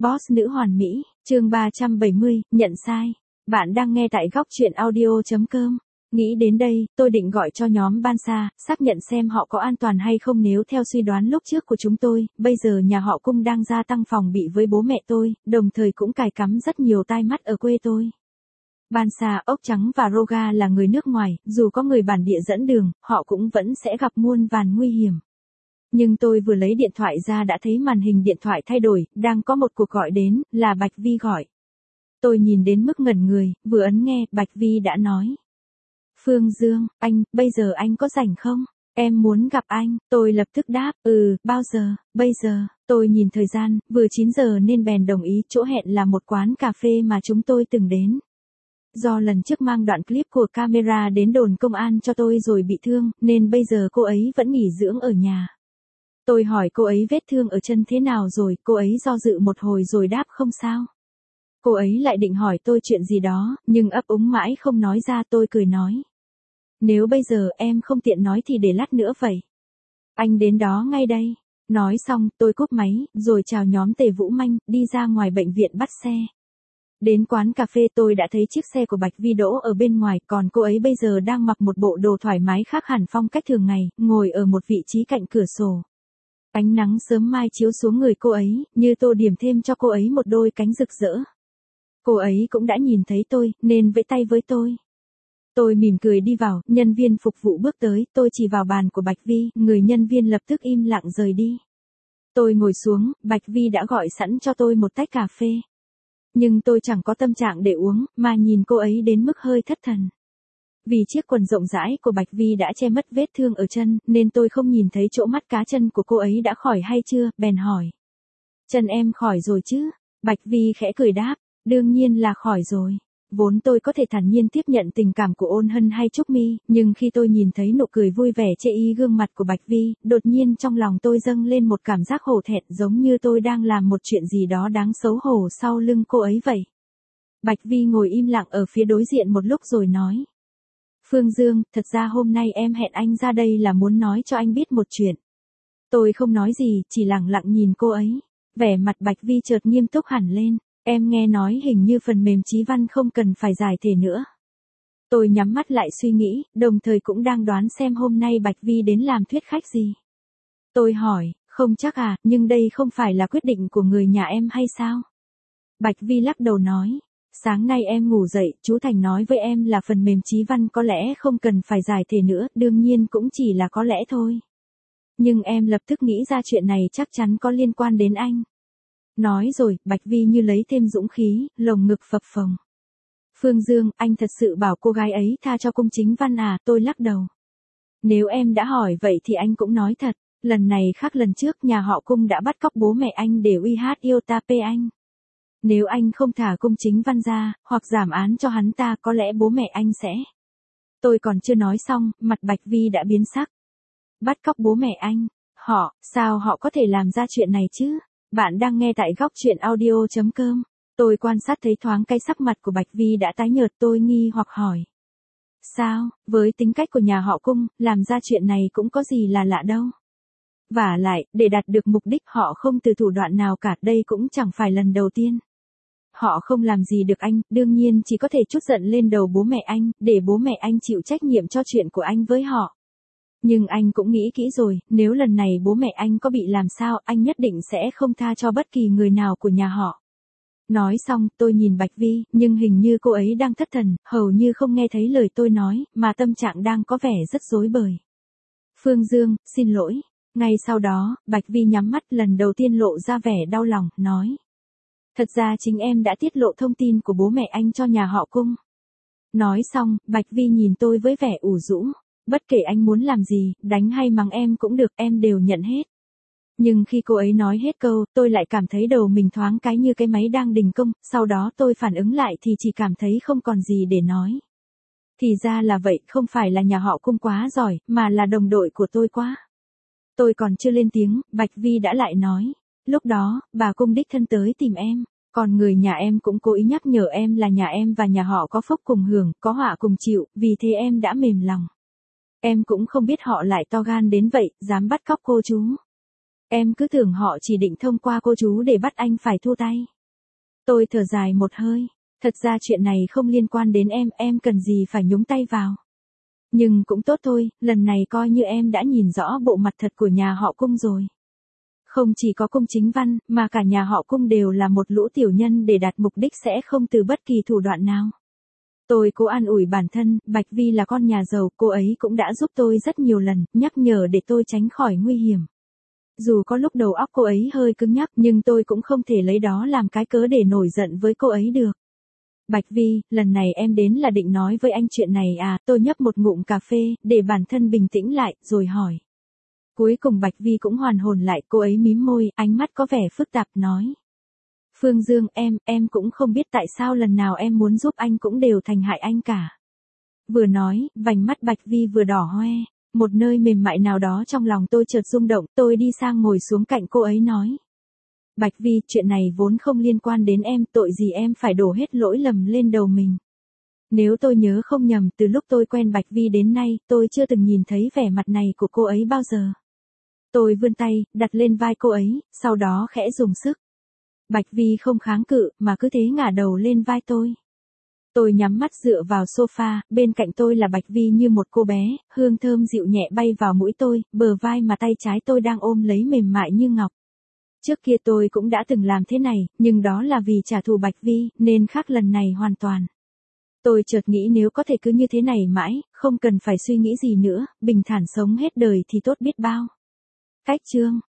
Boss nữ hoàn mỹ, chương 370, nhận sai. Bạn đang nghe tại góc truyện audio.com. Nghĩ đến đây, tôi định gọi cho nhóm Bansa, xác nhận xem họ có an toàn hay không nếu theo suy đoán lúc trước của chúng tôi, bây giờ nhà họ Cung đang gia tăng phòng bị với bố mẹ tôi, đồng thời cũng cài cắm rất nhiều tai mắt ở quê tôi. Bansa, ốc trắng và Roga là người nước ngoài, dù có người bản địa dẫn đường, họ cũng vẫn sẽ gặp muôn vàn nguy hiểm. Nhưng tôi vừa lấy điện thoại ra đã thấy màn hình điện thoại thay đổi, đang có một cuộc gọi đến, là Bạch Vi gọi. Tôi nhìn đến mức ngẩn người, vừa ấn nghe, Bạch Vi đã nói. Phương Dương, bây giờ anh có rảnh không? Em muốn gặp anh, tôi lập tức đáp, bao giờ, bây giờ, tôi nhìn thời gian, vừa 9 giờ nên bèn đồng ý, chỗ hẹn là một quán cà phê mà chúng tôi từng đến. Do lần trước mang đoạn clip của camera đến đồn công an cho tôi rồi bị thương, nên bây giờ cô ấy vẫn nghỉ dưỡng ở nhà. Tôi hỏi cô ấy vết thương ở chân thế nào rồi, cô ấy do dự một hồi rồi đáp không sao. Cô ấy lại định hỏi tôi chuyện gì đó, nhưng ấp úng mãi không nói ra. Tôi cười nói. Nếu bây giờ em không tiện nói thì để lát nữa vậy. Anh đến đó ngay đây. Nói xong, tôi cúp máy, rồi chào nhóm Tề Vũ Manh, đi ra ngoài bệnh viện bắt xe. Đến quán cà phê tôi đã thấy chiếc xe của Bạch Vi đỗ ở bên ngoài, còn cô ấy bây giờ đang mặc một bộ đồ thoải mái khác hẳn phong cách thường ngày, ngồi ở một vị trí cạnh cửa sổ. Ánh nắng sớm mai chiếu xuống người cô ấy, như tô điểm thêm cho cô ấy một đôi cánh rực rỡ. Cô ấy cũng đã nhìn thấy tôi, nên vẫy tay với tôi. Tôi mỉm cười đi vào, nhân viên phục vụ bước tới, tôi chỉ vào bàn của Bạch Vi, người nhân viên lập tức im lặng rời đi. Tôi ngồi xuống, Bạch Vi đã gọi sẵn cho tôi một tách cà phê. Nhưng tôi chẳng có tâm trạng để uống, mà nhìn cô ấy đến mức hơi thất thần. Vì chiếc quần rộng rãi của Bạch Vi đã che mất vết thương ở chân, nên tôi không nhìn thấy chỗ mắt cá chân của cô ấy đã khỏi hay chưa, bèn hỏi. Chân em khỏi rồi chứ? Bạch Vi khẽ cười đáp, đương nhiên là khỏi rồi. Vốn tôi có thể thản nhiên tiếp nhận tình cảm của Ôn Hân hay Trúc Mi, nhưng khi tôi nhìn thấy nụ cười vui vẻ chê y gương mặt của Bạch Vi, đột nhiên trong lòng tôi dâng lên một cảm giác hổ thẹn, giống như tôi đang làm một chuyện gì đó đáng xấu hổ sau lưng cô ấy vậy. Bạch Vi ngồi im lặng ở phía đối diện một lúc rồi nói. Phương Dương, thật ra hôm nay em hẹn anh ra đây là muốn nói cho anh biết một chuyện. Tôi không nói gì, chỉ lặng lặng nhìn cô ấy. Vẻ mặt Bạch Vi chợt nghiêm túc hẳn lên. Em nghe nói hình như phần mềm Chí Văn không cần phải giải thể nữa. Tôi nhắm mắt lại suy nghĩ, đồng thời cũng đang đoán xem hôm nay Bạch Vi đến làm thuyết khách gì. Tôi hỏi, không chắc à, nhưng đây không phải là quyết định của người nhà em hay sao? Bạch Vi lắc đầu nói. Sáng nay em ngủ dậy, chú Thành nói với em là phần mềm Chí Văn có lẽ không cần phải giải thể nữa, đương nhiên cũng chỉ là có lẽ thôi. Nhưng em lập tức nghĩ ra chuyện này chắc chắn có liên quan đến anh. Nói rồi, Bạch Vi như lấy thêm dũng khí, lồng ngực phập phồng. Phương Dương, anh thật sự bảo cô gái ấy tha cho Cung Chính Văn à? Tôi lắc đầu. Nếu em đã hỏi vậy thì anh cũng nói thật, lần này khác lần trước nhà họ Cung đã bắt cóc bố mẹ anh để uy hiếp Yotape anh. Nếu anh không thả Cung Chính Văn ra, hoặc giảm án cho hắn ta, có lẽ bố mẹ anh sẽ... Tôi còn chưa nói xong, mặt Bạch Vi đã biến sắc. Bắt cóc bố mẹ anh? Sao họ có thể làm ra chuyện này chứ? Bạn đang nghe tại góc truyện audio.com. Tôi quan sát thấy thoáng cái sắc mặt của Bạch Vi đã tái nhợt, tôi nghi hoặc hỏi. Sao, với tính cách của nhà họ Cung, làm ra chuyện này cũng có gì là lạ đâu. Vả lại, để đạt được mục đích họ không từ thủ đoạn nào cả, đây cũng chẳng phải lần đầu tiên. Họ không làm gì được anh, đương nhiên chỉ có thể trút giận lên đầu bố mẹ anh, để bố mẹ anh chịu trách nhiệm cho chuyện của anh với họ. Nhưng anh cũng nghĩ kỹ rồi, nếu lần này bố mẹ anh có bị làm sao, anh nhất định sẽ không tha cho bất kỳ người nào của nhà họ. Nói xong, tôi nhìn Bạch Vi, nhưng hình như cô ấy đang thất thần, hầu như không nghe thấy lời tôi nói, mà tâm trạng đang có vẻ rất rối bời. Phương Dương, xin lỗi. Ngay sau đó, Bạch Vi nhắm mắt lần đầu tiên lộ ra vẻ đau lòng, nói. Thật ra chính em đã tiết lộ thông tin của bố mẹ anh cho nhà họ Cung. Nói xong, Bạch Vi nhìn tôi với vẻ ủ rũ. Bất kể anh muốn làm gì, đánh hay mắng em cũng được, em đều nhận hết. Nhưng khi cô ấy nói hết câu, tôi lại cảm thấy đầu mình thoáng cái như cái máy đang đình công, sau đó tôi phản ứng lại thì chỉ cảm thấy không còn gì để nói. Thì ra là vậy, không phải là nhà họ Cung quá giỏi, mà là đồng đội của tôi quá. Tôi còn chưa lên tiếng, Bạch Vi đã lại nói. Lúc đó, bà Cung đích thân tới tìm em. Còn người nhà em cũng cố ý nhắc nhở em là nhà em và nhà họ có phúc cùng hưởng, có họa cùng chịu, vì thế em đã mềm lòng. Em cũng không biết họ lại to gan đến vậy, dám bắt cóc cô chú. Em cứ tưởng họ chỉ định thông qua cô chú để bắt anh phải thu tay. Tôi thở dài một hơi. Thật ra chuyện này không liên quan đến em cần gì phải nhúng tay vào. Nhưng cũng tốt thôi, lần này coi như em đã nhìn rõ bộ mặt thật của nhà họ Cung rồi. Không chỉ có Cung Chính Văn, mà cả nhà họ Cung đều là một lũ tiểu nhân để đạt mục đích sẽ không từ bất kỳ thủ đoạn nào. Tôi cố an ủi bản thân, Bạch Vi là con nhà giàu, cô ấy cũng đã giúp tôi rất nhiều lần, nhắc nhở để tôi tránh khỏi nguy hiểm. Dù có lúc đầu óc cô ấy hơi cứng nhắc nhưng tôi cũng không thể lấy đó làm cái cớ để nổi giận với cô ấy được. Bạch Vi, lần này em đến là định nói với anh chuyện này à, tôi nhấp một ngụm cà phê, để bản thân bình tĩnh lại, rồi hỏi. Cuối cùng Bạch Vi cũng hoàn hồn lại, cô ấy mím môi, ánh mắt có vẻ phức tạp nói. Phương Dương, em cũng không biết tại sao lần nào em muốn giúp anh cũng đều thành hại anh cả. Vừa nói, vành mắt Bạch Vi vừa đỏ hoe, một nơi mềm mại nào đó trong lòng tôi chợt rung động, tôi đi sang ngồi xuống cạnh cô ấy nói. Bạch Vi, chuyện này vốn không liên quan đến em, tội gì em phải đổ hết lỗi lầm lên đầu mình. Nếu tôi nhớ không nhầm, từ lúc tôi quen Bạch Vi đến nay, tôi chưa từng nhìn thấy vẻ mặt này của cô ấy bao giờ. Tôi vươn tay, đặt lên vai cô ấy, sau đó khẽ dùng sức. Bạch Vi không kháng cự, mà cứ thế ngả đầu lên vai tôi. Tôi nhắm mắt dựa vào sofa, bên cạnh tôi là Bạch Vi như một cô bé, hương thơm dịu nhẹ bay vào mũi tôi, bờ vai mà tay trái tôi đang ôm lấy mềm mại như ngọc. Trước kia tôi cũng đã từng làm thế này, nhưng đó là vì trả thù Bạch Vi, nên khác lần này hoàn toàn. Tôi chợt nghĩ nếu có thể cứ như thế này mãi, không cần phải suy nghĩ gì nữa, bình thản sống hết đời thì tốt biết bao. Cách chương